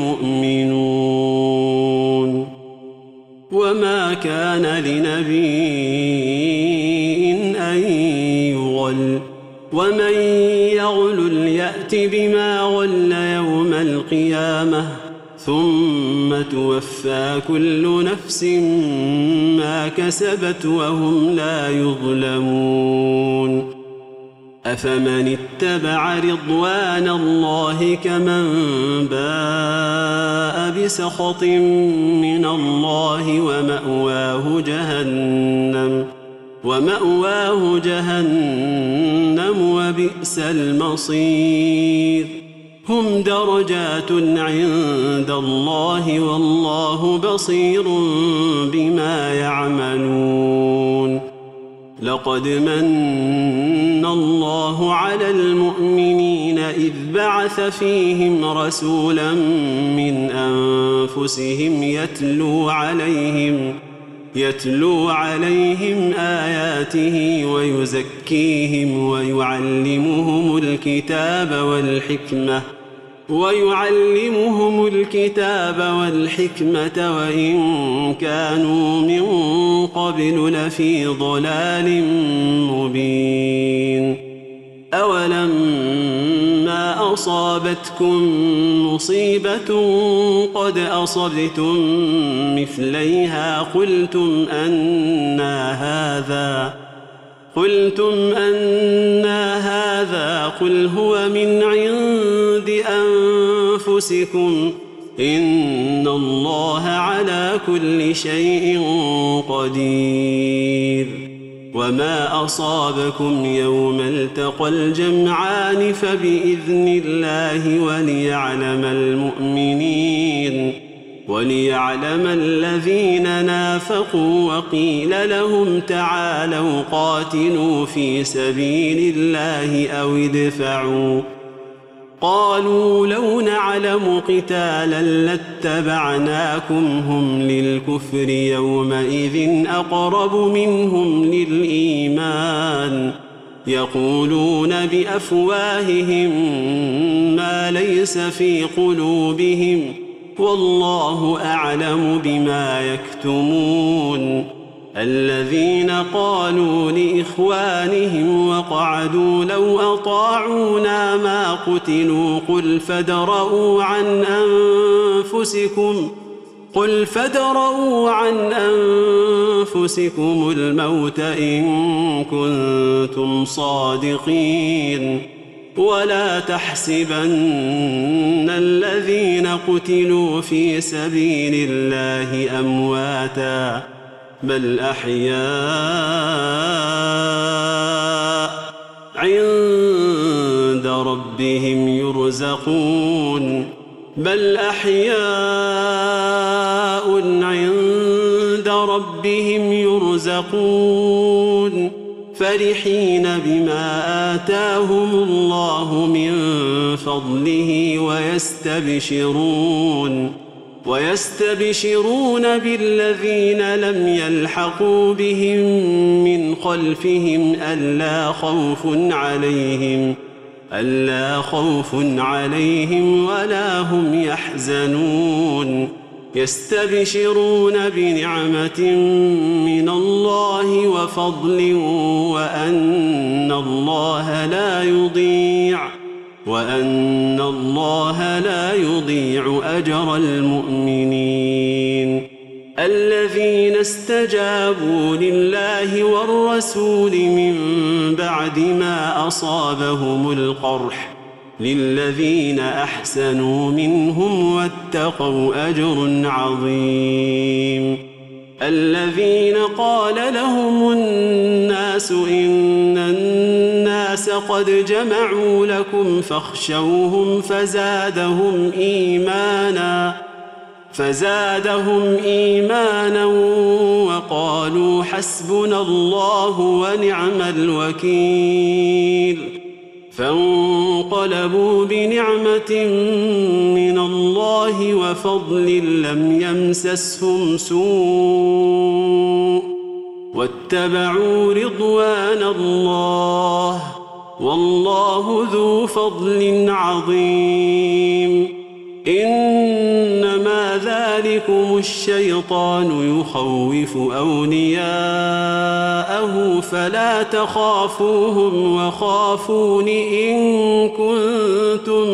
المؤمنون وما كان لنبي أن يغل ومن يغل يأت بما غل يوم القيامة ثم توفى كل نفس ما كسبت وهم لا يظلمون أفمن اتبع رضوان الله كمن باء بسخط من الله ومأواه جهنم وبئس المصير هم درجات عند الله والله بصير بما يعملون لقد من الله على المؤمنين إذ بعث فيهم رسولا من أنفسهم يتلو عليهم آياته ويزكيهم ويعلمهم الكتاب والحكمة وإن كانوا من قبل لفي ضلال مبين أولما أصابتكم مصيبة قد أصبتم مثليها قلتم أنى هذا قل هو من عند أنفسكم إن الله على كل شيء قدير وما أصابكم يوم التقى الجمعان فبإذن الله وليعلم الذين نافقوا وقيل لهم تعالوا قاتلوا في سبيل الله أو ادفعوا قالوا لو نعلم قتالا لاتبعناكم هم للكفر يومئذ أقرب منهم للإيمان يقولون بأفواههم ما ليس في قلوبهم والله أعلم بما يكتمون الذين قالوا لإخوانهم وقعدوا لو أطاعونا ما قتلوا قل فادرءوا عن أنفسكم الموت إن كنتم صادقين ولا تحسبن الذين قتلوا في سبيل الله أمواتا بل أحياء عند ربهم يرزقون بل أحياء عند ربهم يرزقون فرحين بما آتاهم الله من فضله ويستبشرون بالذين لم يلحقوا بهم من خلفهم ألا خوف عليهم ولا هم يحزنون يستبشرون بنعمة من الله وفضل وأن الله لا يضيع أجر المؤمنين الذين استجابوا لله والرسول من بعد ما أصابهم القرح للذين أحسنوا منهم واتقوا أجر عظيم الذين قال لهم الناس إن الناس قد جمعوا لكم فاخشوهم فزادهم إيمانا وقالوا حسبنا الله ونعم الوكيل فانقلبوا بنعمة من الله وفضل لم يمسسهم سوء واتبعوا رضوان الله والله ذو فضل عظيم إنما ذلكم الشيطان يخوف أولياءه فلا تخافوهم وخافون إن كنتم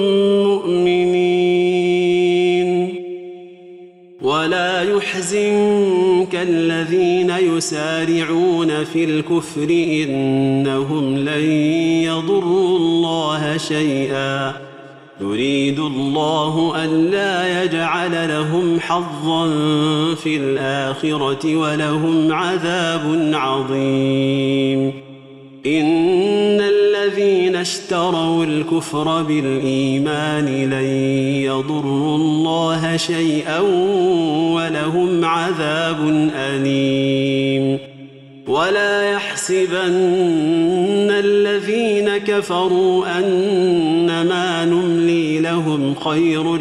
مؤمنين ولا يحزنك الذين يسارعون في الكفر إنهم لن يضروا الله شيئا يريد الله ألا يجعل لهم حظا في الآخرة ولهم عذاب عظيم إن الذين اشتروا الكفر بالإيمان لن يضروا الله شيئا ولهم عذاب أليم ولا يحسبن الذين كفروا أنما نملي لهم خير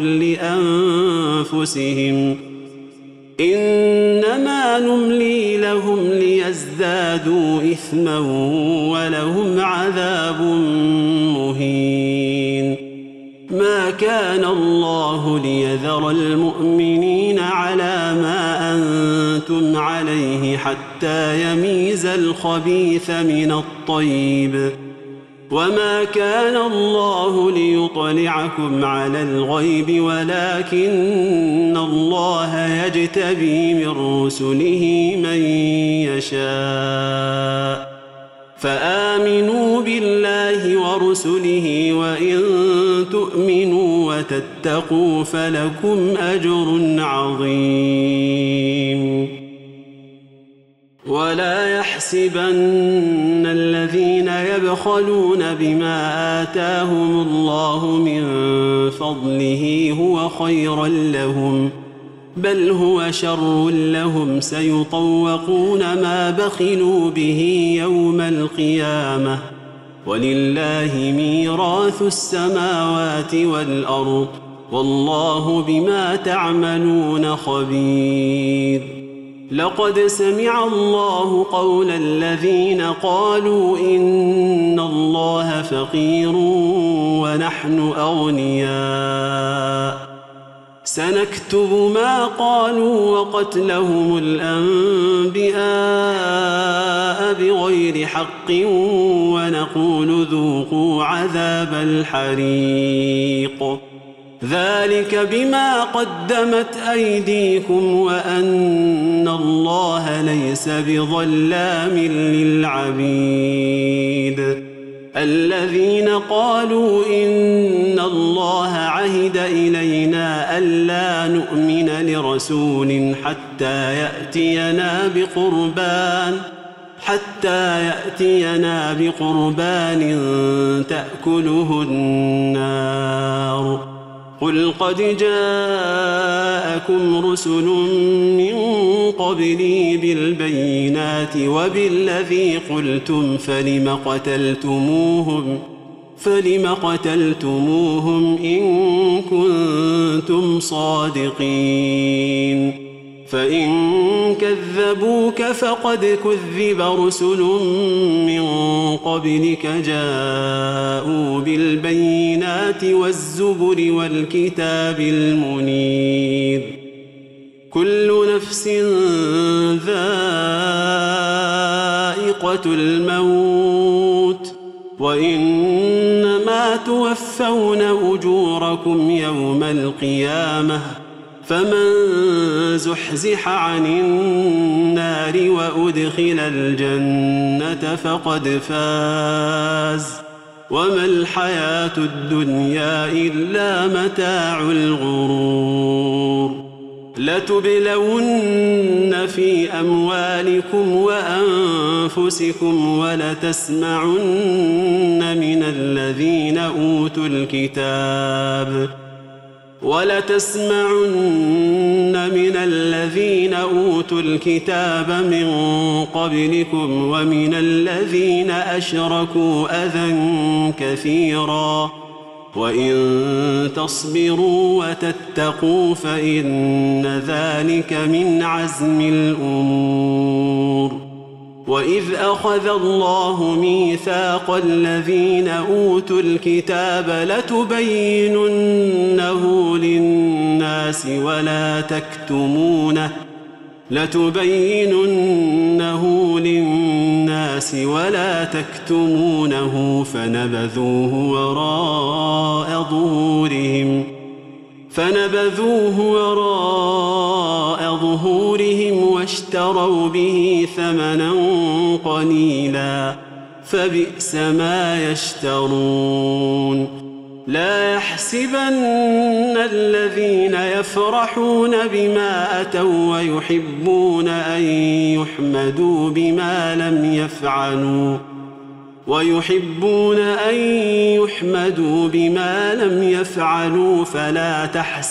لأنفسهم إنما نملي لهم ليزدادوا إثما ولهم عذاب مهين ما كان الله ليذر المؤمنين على ما أنتم عليه حتى يميز الخبيث من الطيب وما كان الله ليطلعكم على الغيب ولكن الله يجتبي من رسله من يشاء فآمنوا بالله ورسله وإن تؤمنوا وتتقوا فلكم أجر عظيم ولا يحسبن الذين يبخلون بما آتاهم الله من فضله هو خيرا لهم بل هو شر لهم سيطوقون ما بخلوا به يوم القيامة ولله ميراث السماوات والأرض والله بما تعملون خبير لقد سمع الله قول الذين قالوا إن الله فقير ونحن أغنياء سنكتب ما قالوا وقتلهم الأنبياء بغير حق ونقول ذوقوا عذاب الحريق ذلك بما قدمت أيديكم وأن الله ليس بظلام للعبيد الذين قالوا إن الله عهد إلينا ألا نؤمن لرسول حتى حتى يأتينا بقربان تأكله النار. قل قد جاءكم رسل من قبلي بالبينات وبالذي قلتم فلم قتلتموهم إن كنتم صادقين؟ فإن كذبوك فقد كذب رسل من قبلك جاءوا بالبينات والزبر والكتاب المنير. كل نفس ذائقة الموت وإنما توفون أجوركم يوم القيامة، فمن زحزح عن النار وأدخل الجنة فقد فاز، وما الحياة الدنيا إلا متاع الغرور. لتبلون في أموالكم وأنفسكم ولتسمعن من الذين أوتوا الكتاب من قبلكم ومن الذين أشركوا أذى كثيرا، وإن تصبروا وتتقوا فإن ذلك من عزم الأمور. وإذ أخذ الله ميثاق الذين أوتوا الكتاب لتبيننه للناس ولا تكتمونه فنبذوه وراء ظهورهم واشتروا به ثمنا قليلا، فبئس ما يشترون. لا يحسبن الذين يفرحون بما أتوا ويحبون أن يحمدوا بما لم يفعلوا فلا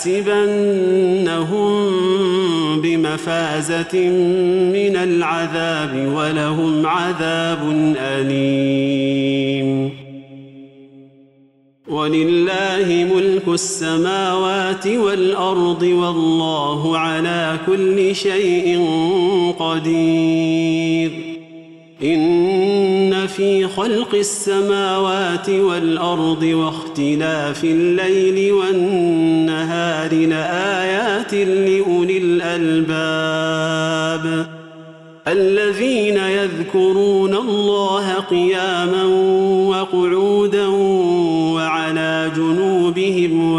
تحسبنهم بمفازة من العذاب ولهم عذاب أليم. ولله ملك السماوات والأرض والله على كل شيء قدير. إن في خلق السماوات والأرض واختلاف الليل والنهار لآيات لأولي الألباب الذين يذكرون الله قياما وقعودا وعلى جنوبهم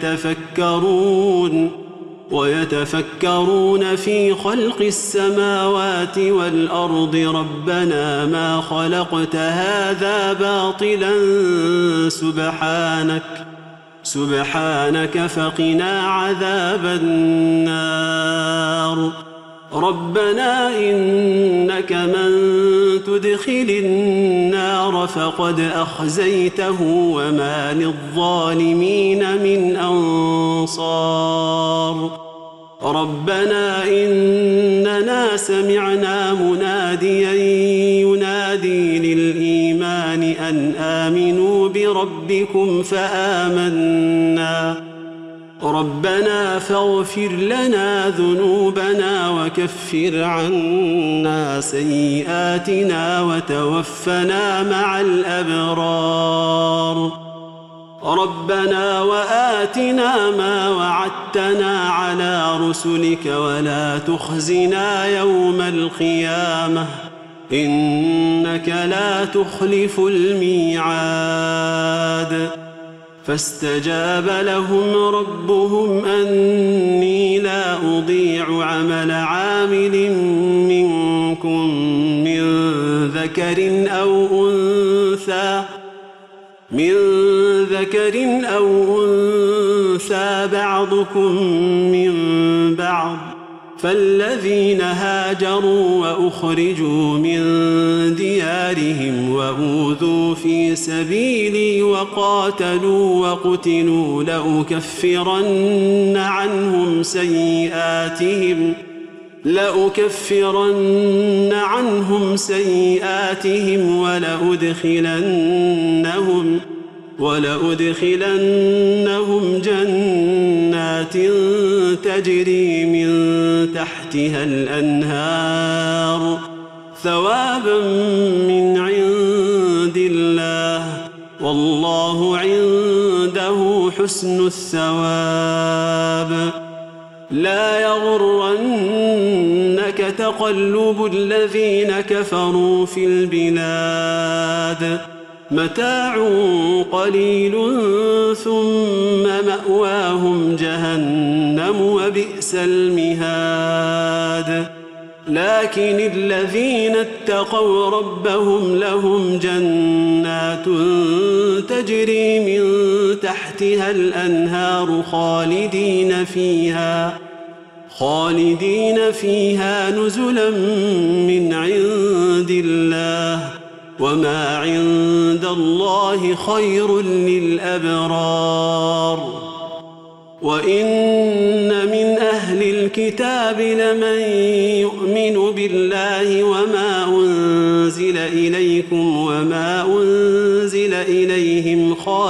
ويتفكرون في خلق السماوات والأرض ربنا ما خلقت هذا باطلا سبحانك فقنا عذاب النار. ربنا إنك من تدخل النار فقد أخزيته وما للظالمين من أنصار. ربنا إننا سمعنا مناديا ينادي للإيمان أن آمنوا بربكم فآمنا. ربنا فاغفر لنا ذنوبنا وكفر عنا سيئاتنا وتوفنا مع الأبرار. ربنا وآتنا ما وعدتنا على رسلك ولا تخزنا يوم القيامة إنك لا تخلف الميعاد. فاستجاب لهم ربهم أني لا أضيع عمل عامل منكم من ذكر أو أنثى بعضكم من بعض فالذين هاجروا وأخرجوا من ديارهم وأوذوا في سبيلي وقاتلوا وقتلوا لأكفرن عنهم سيئاتهم ولأدخلنهم جنات تجري من تحتها الأنهار ثوابا من عند الله والله عنده حسن الثواب. لا يغرنك تقلب الذين كفروا في البلاد متاع قليل ثم مأواهم جهنم وبئس المهاد. لكن الذين اتقوا ربهم لهم جنات تجري من تحتها الأنهار خالدين فيها نزلا من عند الله وما عند الله خير للأبرار. وإن من أهل الكتاب لمن يؤمن بالله وما أنزل إليكم وما أنزل إليهم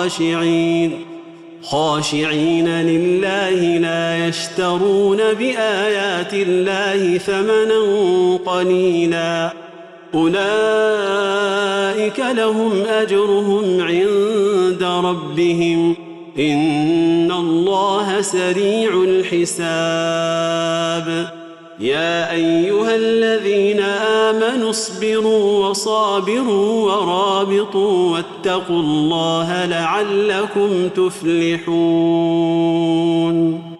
خاشعين لله لا يشترون بآيات الله ثمنا قليلا أولئك لهم أجرهم عند ربهم إن الله سريع الحساب. يا أيها الذين آمنوا اصبروا وصابروا ورابطوا واتقوا الله لعلكم تفلحون.